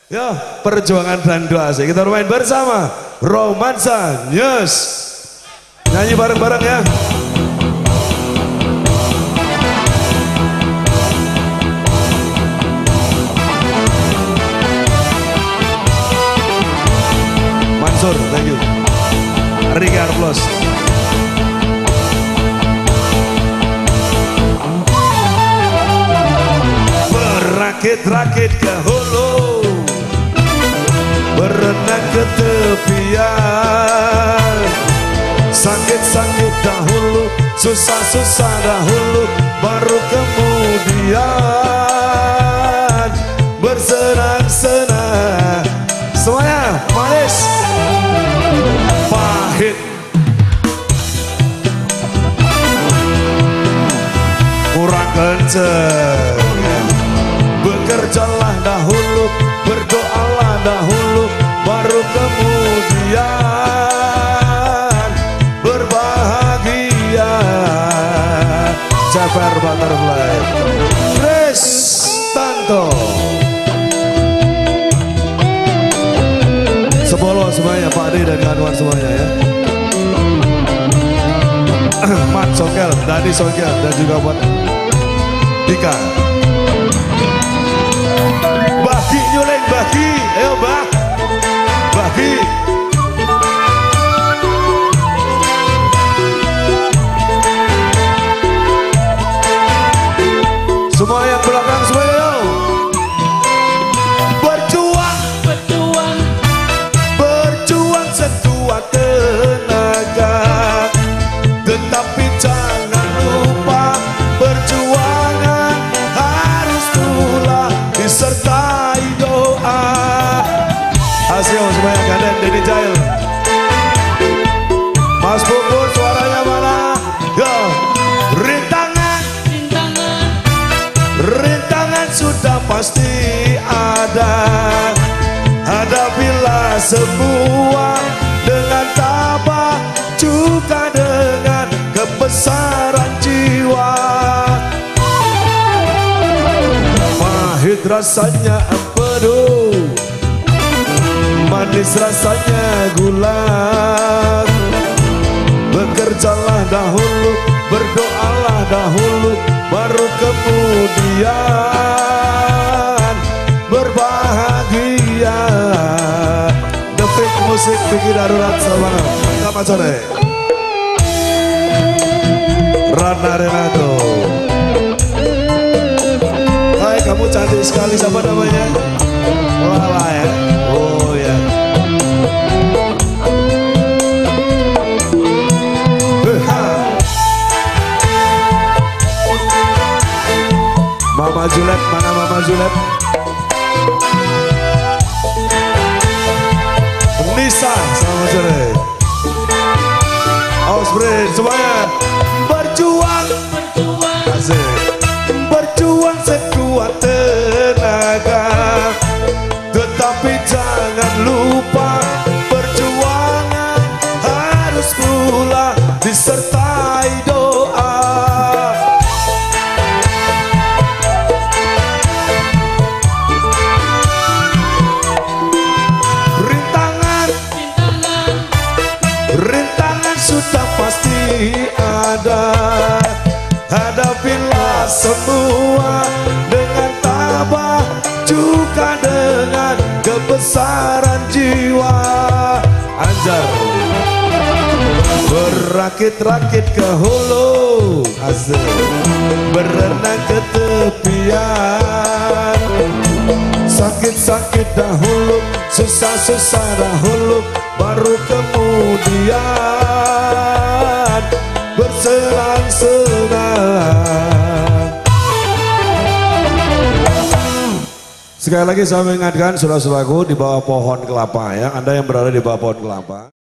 Ya, perjuangan dan doa asik. Kita bermain bersama Romansa News. Nyanyi bareng-bareng ya. Mansur, thank you. Rika Arplos. Berakit-rakit ke hulu, berenang ke tepian. Sakit-sakit dahulu, susah-susah dahulu, baru kemudian bersenang-senang. Semuanya manis, pahit, kurang kenceng. Bekerjalah dahulu, berdoalah dahulu, baru kemudian berbahagia. Jafar Butterfly, Kristanto, Sebolo semuanya, Pak Ade dan kawan semuanya ya. Mat Songkel, Dani Songkel, dan juga buat Dika. Bagi nyuling, bagi, ayo bah, bagi. Semua yang belakang semua yo. Berjuang, berjuang, berjuang sekuat tenaga, tetapi jangan lupa perjuangan harus pula disertai doa. Hasil semuanya Ganden, Denny Jail, Mas Bubur suaranya mana? Yo, rintangan, rintangan, rintangan sudah pasti ada. Hadapilah semua dengan tabah, juga dengan kebesaran jiwa. Pahit rasanya empedu, manis rasanya gula. Bekerjalah dahulu, berdoalah dahulu, baru kemudian berbahagia. Detik musik Vicky Darurat sama Selamat sore Rana Renato. Hai, kamu cantik sekali, siapa namanya? Lala ya? Oh ya. Mama Julet, mana Mama Julet? Nisa, selamat sore. Osbrin, semuanya berjuang, berjuang, asik. Berjuang sekuat tenaga, tetapi jangan lupa perjuangan harus pula disertai doa. Rintangan, rintangan, rintangan sudah pasti ada. Hadapilah semua dengan tabah, juga dengan kebesaran jiwa. Anjar, berakit-rakit ke hulu, asik, berenang ke tepian. Sakit-sakit dahulu, susah-susah dahulu, baru kemudian bersenang-senang. Sekali lagi saya mengingatkan saudara-saudaraku di bawah pohon kelapa ya, Anda yang berada di bawah pohon kelapa.